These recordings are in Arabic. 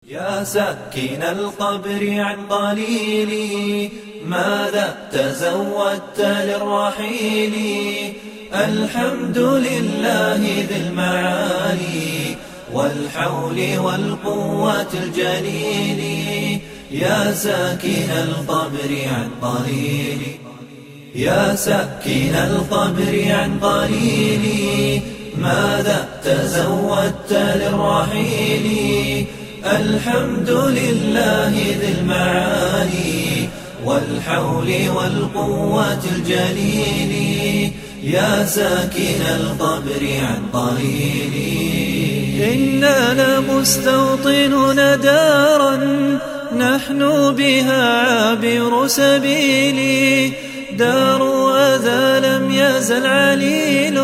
يا ساكن القبر عن قليلي، ماذا تزودت للرحيل؟ الحمد لله ذي المعالي والحول والقوة الجليل. يا ساكن القبر عن قليلي، يا ساكن القبر عن قليلي، ماذا تزودت للرحيل؟ الحمد لله ذي المعالي والحول والقوة الجليل. يا ساكن القبر عن قليلي، إننا مستوطنون دارا نحن بها عابر سبيلي، دار أذى لم يزل عليل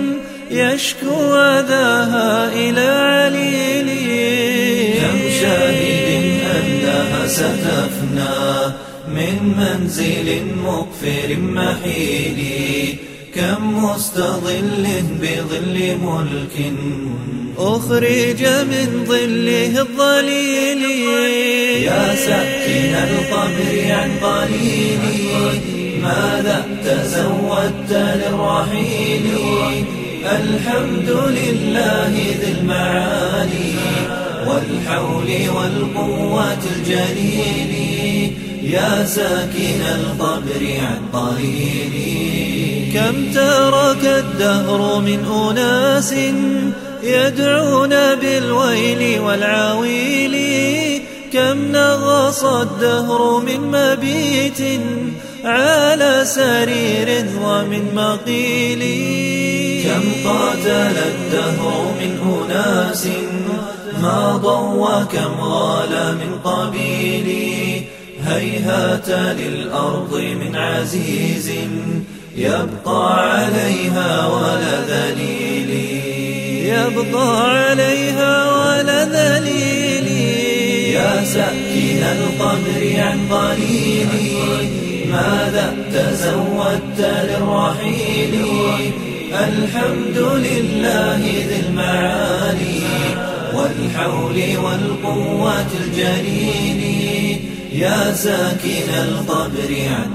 يشكو أذاها إلى عليلي. كم شاهد أنها ستفنى من منزل مقفر محيل، كم مستظل بظل ملك أخرج من ظله الظليل. يا ساكن القبر عن قليلي، ماذا تزودت للرحيل؟ الحمد لله ذي المعالي والحول والقوة الجليل. يا ساكن القبر عن قليلي، كم ترك الدهر من أناس يدعون بالويل والعويل، كم نغص الدهر من مبيت على سرير ومن مقيل. كم قاتل الدهر من أناس ماضوا وكم غال من قبيل. هيهات للأرض من عزيز يبقى عليها ولا ذليل، يبقى عليها ولا ذليل. يا ساكن القبر عن قليلي، ماذا تزودت للرحيل؟ الحمد لله ذي المعالي والحول والقوة الجليل. يا ساكن القبر عن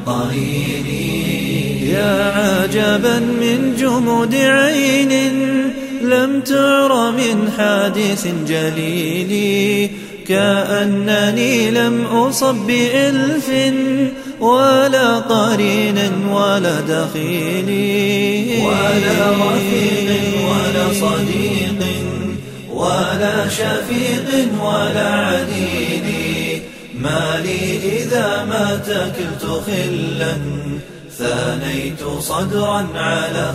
قليلي، يا عجبا من جمود عين لم تعر من حادث جليل، كأنني لم أصب بإلف ولا قرين ولا دخيل، ولا رفيق ولا صديق ولا شفيق ولا عديد. ما لي إذا ما تكلت خلا ثانيت صدرا على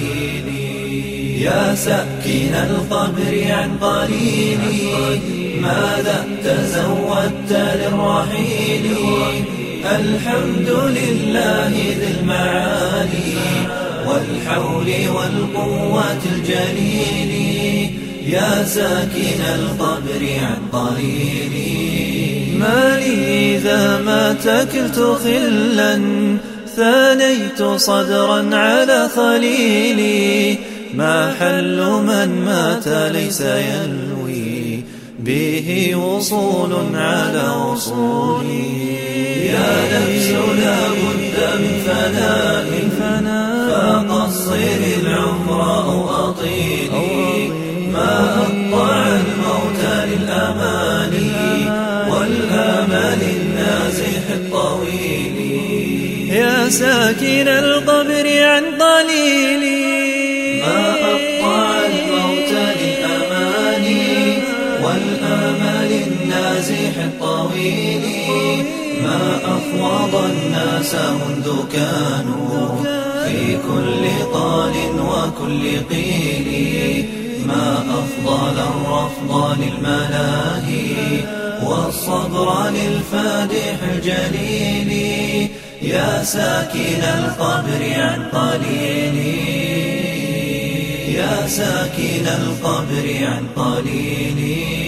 خليلي. يا ساكن القبر عن قليلي، ماذا تزودت للرحيل؟ الحمد لله ذي المعالي والحول والقوة الجليل. يا ساكن القبر عن قليلي، ما لي إذا ما تكلت خلا ثانيت صدرا على خليلي. ما حل من مات ليس يلوي به وصول على وصولي. يا نفس لا بد من فناء فقصر العمر أو أطيلي. ما أقطع الموت للأماني والآمال النازح الطويل. يا ساكن القبر عن قليلي، ما أقطع الموت للأماني والآمال النازح الطويل. ما أفوض الناس منذ كانوا في كل قال وكل قيل. ما أفضل الرفض للملاهي والصبر للفادح الجليل. يا ساكن القبر عن قليلي، يا ساكن القبر عن قليلي.